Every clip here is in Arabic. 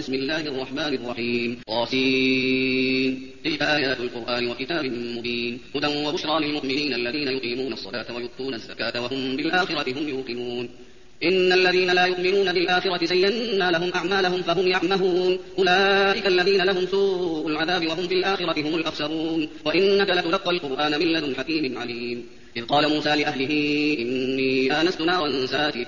بسم الله الرحمن الرحيم طاسين تلك آيات القرآن وكتاب مبين هدى وبشرى للمؤمنين الذين يقيمون الصلاة ويؤتون الزكاة وهم بالآخرة هم يوقنون إن الذين لا يؤمنون بالآخرة زينا لهم أعمالهم فهم يعمهون أولئك الذين لهم سوء العذاب وهم بالآخرة هم الأخسرون وإنك لتلقى القرآن من لدن حكيم عليم إذ قال موسى لأهله إني آنست نارا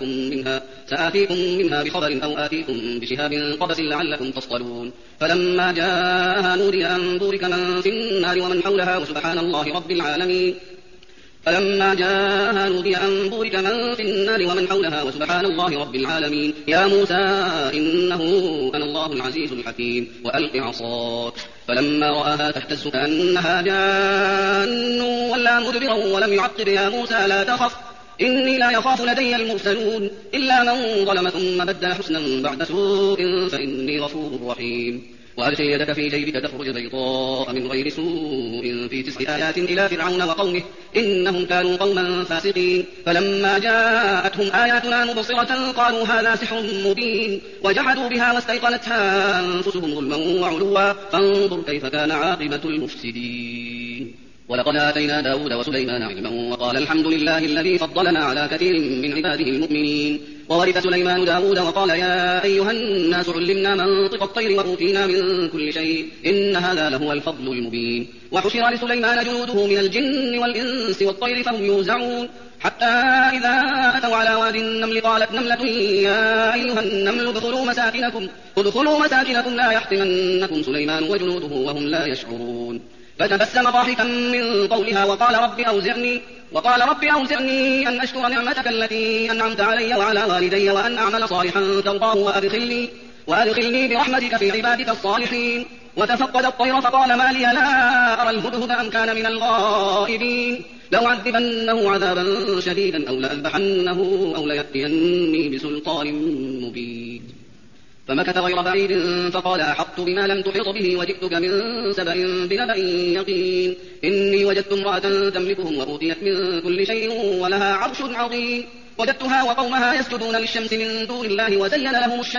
سآتيكم منها بخبر أو آتيكم بشهاب قبس لعلكم تصطلون فلما جاءها نودي أن بورك من في النار ومن حولها وسبحان الله رب العالمين فلما جاءها نودي أن بورك من في النار ومن حولها وسبحان الله رب العالمين يا موسى إنه أنا الله العزيز الحكيم وألق عصاك فلما رآها تهتز كأنها جان ولا مدبرا ولم يعقب يا موسى لا تخف إني لا يخاف لدي المرسلون إلا من ظلم ثم بدل حسنا بعد سوء فإني غفور رحيم وأدخل يدك في جيبك تخرج بيضاء من غير سوء في 9 آيات إلى فرعون وقومه إنهم كانوا قوما فاسقين فلما جاءتهم آياتنا مبصرة قالوا هذا سحر مبين وجحدوا بها واستيقنتها أنفسهم ظلما وعلوا فانظر كيف كان عاقبة المفسدين ولقد آتينا داود وسليمان علما وقال الحمد لله الذي فضلنا على كثير من عباده المؤمنين وورث سليمان داود وقال يا أيها الناس علمنا منطق الطير وأوتينا من كل شيء إن هذا لهو الفضل المبين وحشر لسليمان جنوده من الجن والإنس والطير فهم يوزعون حتى إذا أتوا على واد النمل قالت نملة يا أيها النمل ادخلوا مساكنكم لا يحطمنكم سليمان وجنوده وهم لا يشعرون فتبسم ضاحكا من قولها وقال رب أوزعني أن أشكر نعمتك التي أنعمت علي وعلى والدي وأن أعمل صالحا ترضاه وأدخلني برحمتك في عبادك الصالحين وتفقد الطير فقال ما لي لا أرى الهدهد أم كان من الغائبين لأعذبنه عذابا شديدا أو لأذبحنه أو ليأتيني بسلطان مبين فمكث غير بعيد فقال أحطت بما لم تحط به وجئتك من سبأ بنبأ يقين إني وجدت امرأة تملكهم وأوتيت من كل شيء ولها عرش عظيم وجدتها وقومها يسجدون للشمس من دون الله وزين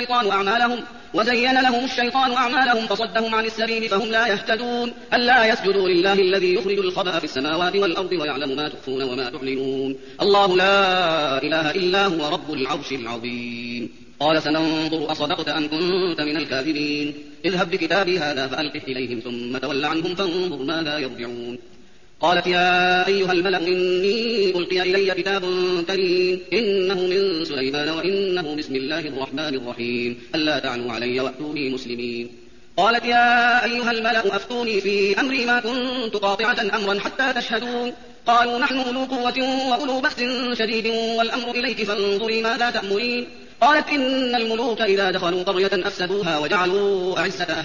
لهم الشيطان أعمالهم فصدهم عن السبيل فهم لا يهتدون ألا يسجدوا لله الذي يخرج الخبأ في السماوات والأرض ويعلم ما تخفون وما تعلنون الله لا إله إلا هو رب العرش العظيم قال سننظر أصدقت أم كنت من الكاذبين اذهب بكتابي هذا فألقه إليهم ثم تول عنهم فانظر ماذا يرجعون قالت يا أيها الملأ إني ألقي إلي كتاب كريم إنه من سليمان وإنه بسم الله الرحمن الرحيم ألا تعلوا علي وأتوني مسلمين قالت يا أيها الملأ أفتوني في أمري ما كنت قاطعة أمرا حتى تشهدون قالوا نحن أولو قوة وأولو بأس شديد والأمر إليك فانظري ماذا تأمرين قالت إن الملوك إذا دخلوا قرية أفسدوها وجعلوا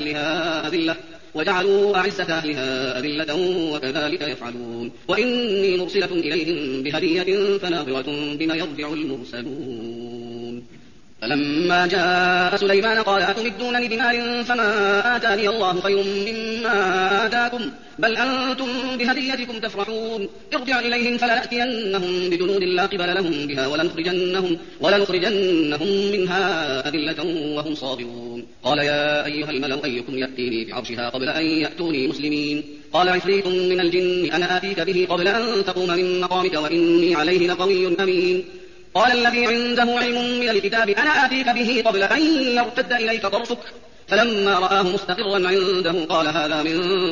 أعزة أهلها أذلة وكذلك يفعلون وإني مرسلة إليهم بهدية فناظرة بما يرجع المرسلون فلما جاء سليمان قال أتمدونني بمال فما آتاني الله خير مما آتاكم بل أنتم بهديتكم تفرحون ارجع إليهم فلنأتينهم بجنود لا قبل لهم بها ولنخرجنهم منها أذلة وهم صاغرون قال يا أيها الملأ أيكم يأتيني بعرشها قبل أن يأتوني مسلمين قال عفريت من الجن أنا آتيك به قبل أن تقوم من مقامك وإني عليه لقوي أمين قال الذي عنده علم من الكتاب أنا آتيك به قبل أن يرتد إليك طرفك فلما رآه مستقرا عنده قال هذا من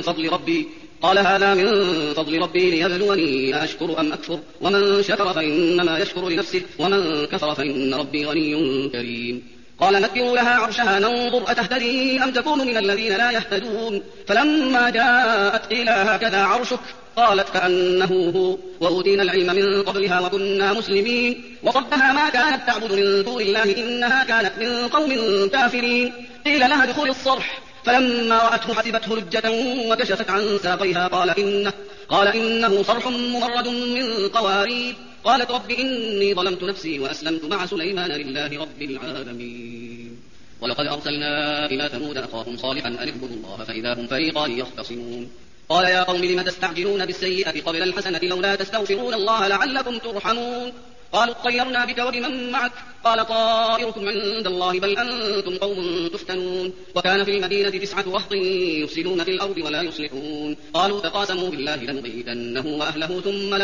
فضل ربي ليبلوني أشكر أم أكفر ومن شكر فإنما يشكر لنفسه ومن كفر فإن ربي غني كريم قال نكروا لها عرشها ننظر أتهتدي أم تكون من الذين لا يهتدون فلما جاءت قيل هكذا عرشك قالت كأنه هو وأوتينا العلم من قبلها وكنا مسلمين وصدها ما كانت تعبد من دون الله إنها كانت من قوم كافرين قيل لها ادخلي الصرح فلما رأته حسبته لجة وكشفت عن ساقيها قال إنه صرح ممرد من قوارير قالت رب إني ظلمت نفسي وأسلمت مع سليمان لله رب العالمين ولقد أرسلنا إلى ثمود أخاهم صالحا أن اعبدوا الله فإذا هم فريقان يختصمون قال يا قوم لم تستعجلون بالسيئة قبل الحسنة لولا تستغفرون الله لعلكم ترحمون قالوا اطيرنا بك وبمن معك قال طائركم عند الله بل أنتم قوم تفتنون وكان في المدينة 9 وهط يفسدون في الأرض ولا يصلحون قالوا تقاسموا بالله لنضيفنه وأهله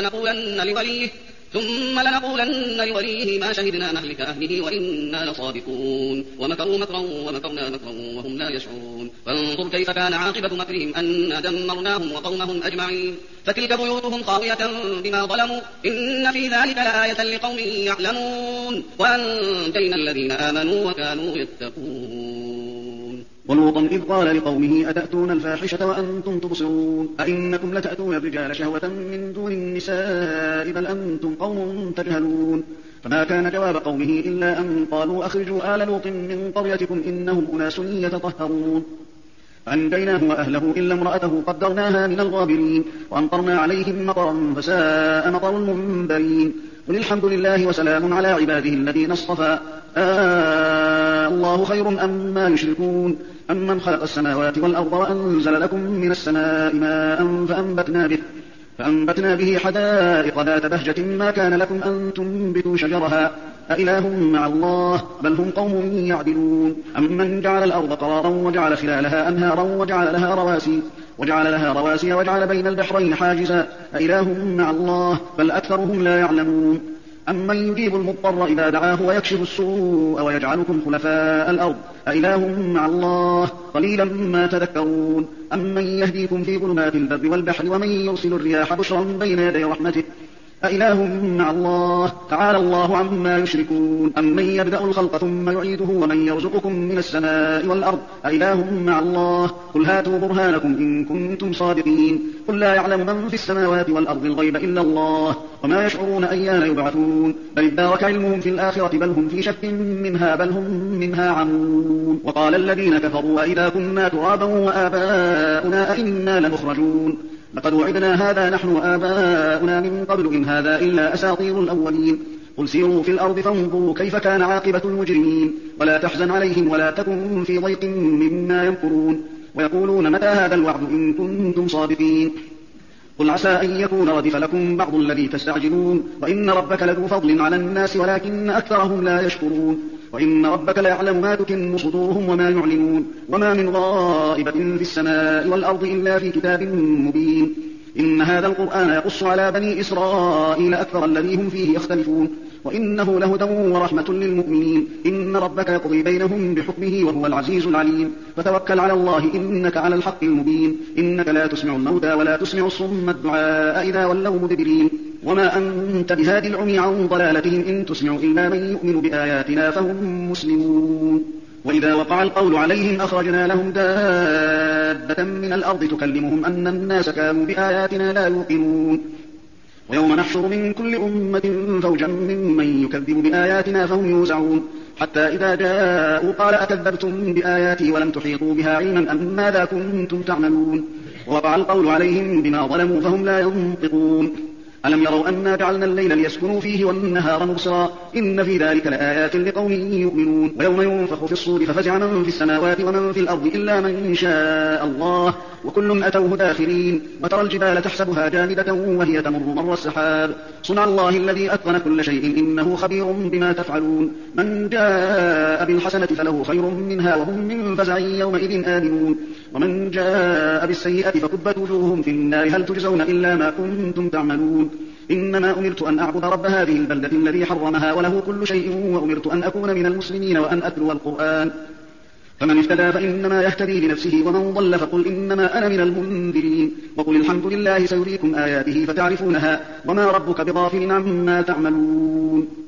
ثم لنقولن لوليه ما شهدنا مهلك أهله وإنا لصادقون ومكروا مكرا ومكرنا مكرا وهم لا يشعرون فانظر كيف كان عاقبة مكرهم أنا دمرناهم وقومهم أجمعين فتلك بيوتهم خاوية بما ظلموا إن في ذلك لآية لقوم يعلمون وأنجينا الذين آمنوا وكانوا يتقون. ولوطا إذ قال لقومه أتأتون الفاحشة وأنتم تبصرون أئنكم لتأتون الرجال شهوة من دون النساء بل أنتم قوم تجهلون فما كان جواب قومه إلا أن قالوا أخرجوا آل لوط من قريتكم إنهم أناس يتطهرون فأنجيناه وأهله إلا امرأته قدرناها من الغابرين وأمطرنا عليهم مطرا فساء مطر المنذرين قل الحمد لله وسلام على عباده الذين اصطفى الله خير أما يشركون أمن خلق السماوات والأرض وأنزل لكم من السماء ماء فأنبتنا به حدائق ذات بهجة ما كان لكم أن تنبتوا شجرها أإله مع الله بل هم قوم يعدلون أمن جعل الأرض قرارا وجعل خلالها أنهارا وجعل لها رواسي وجعل بين البحرين حاجزا أإله مع الله بل أكثرهم لا يعلمون أمن يجيب المضطر إذا دعاه ويكشف السوء ويجعلكم خلفاء الأرض أإله مع الله قليلا ما تذكرون أمن يهديكم في ظلمات البر والبحر ومن يرسل الرياح بشرا بين يدي رحمته أإله مع الله تعالى الله عما يشركون أمن يبدأ الخلق ثم يعيده ومن يرزقكم من السماء والأرض أإله مع الله قل هاتوا برهانكم إن كنتم صادقين قل لا يعلم من في السماوات والأرض الغيب إلا الله وما يشعرون أيان يبعثون بل ادارك علمهم في الآخرة بل هم في شك منها بل هم منها عمون وقال الذين كفروا وإذا كنا ترابا وآباؤنا أئنا لمخرجون لقد وعدنا هذا نحن وآباؤنا من قبل إن هذا إلا أساطير الأولين قل سيروا في الأرض فانظروا كيف كان عاقبة المجرمين ولا تحزن عليهم ولا تكن في ضيق مما يمكرون ويقولون متى هذا الوعد إن كنتم صادقين قل عسى أن يكون ردف لكم بعض الذي تستعجلون وإن ربك لذو فضل على الناس ولكن أكثرهم لا يشكرون وإن ربك ليعلم ما تكن صدورهم وما يعلنون وما من غائبة في السماء والأرض إلا في كتاب مبين إن هذا القرآن يقص على بني إسرائيل أكثر الذي هم فيه يختلفون وإنه لهدى ورحمة للمؤمنين إن ربك يقضي بينهم بحكمه وهو العزيز العليم فتوكل على الله إنك على الحق المبين إنك لا تسمع الموتى ولا تسمع الصم الدعاء إذا ولوا مدبرين وما أنت بهادي العمي عن ضلالتهم إن تسمع إلا من يؤمن بآياتنا فهم مسلمون وإذا وقع القول عليهم أخرجنا لهم دابة من الأرض تكلمهم أن الناس كانوا بآياتنا لا يوقنون ويوم نحشر من كل أمة فوجا ممن يكذب بآياتنا فهم يوزعون حتى إذا جاءوا قال أكذبتم بآياتي ولم تحيطوا بها علما أم ماذا كنتم تعملون ووقع القول عليهم بما ظلموا فهم لا ينطقون ألم يروا أنا جعلنا الليل ليسكنوا فيه والنهار مبصرا إن في ذلك لآيات لقوم يؤمنون ويوم ينفخ في الصور ففزع من في السماوات ومن في الأرض إلا من شاء الله وكل أتوه داخرين وترى الجبال تحسبها جامدة وهي تمر مر السحاب صنع الله الذي أتقن كل شيء إنه خبير بما تفعلون من جاء بالحسنة فله خير منها وهم من فزع يومئذ آمنون ومن جاء بالسيئة فكبت وجوههم في النار هل تجزون إلا ما كنتم تعملون إنما أمرت أن أعبد رب هذه البلدة الذي حرمها وله كل شيء وأمرت أن أكون من المسلمين وأن أتلو القرآن فمن اهتدى فإنما يهتدي لنفسه ومن ضل فقل إنما أنا من المنذرين وقل الحمد لله سيريكم آياته فتعرفونها وما ربك بغافل عما تعملون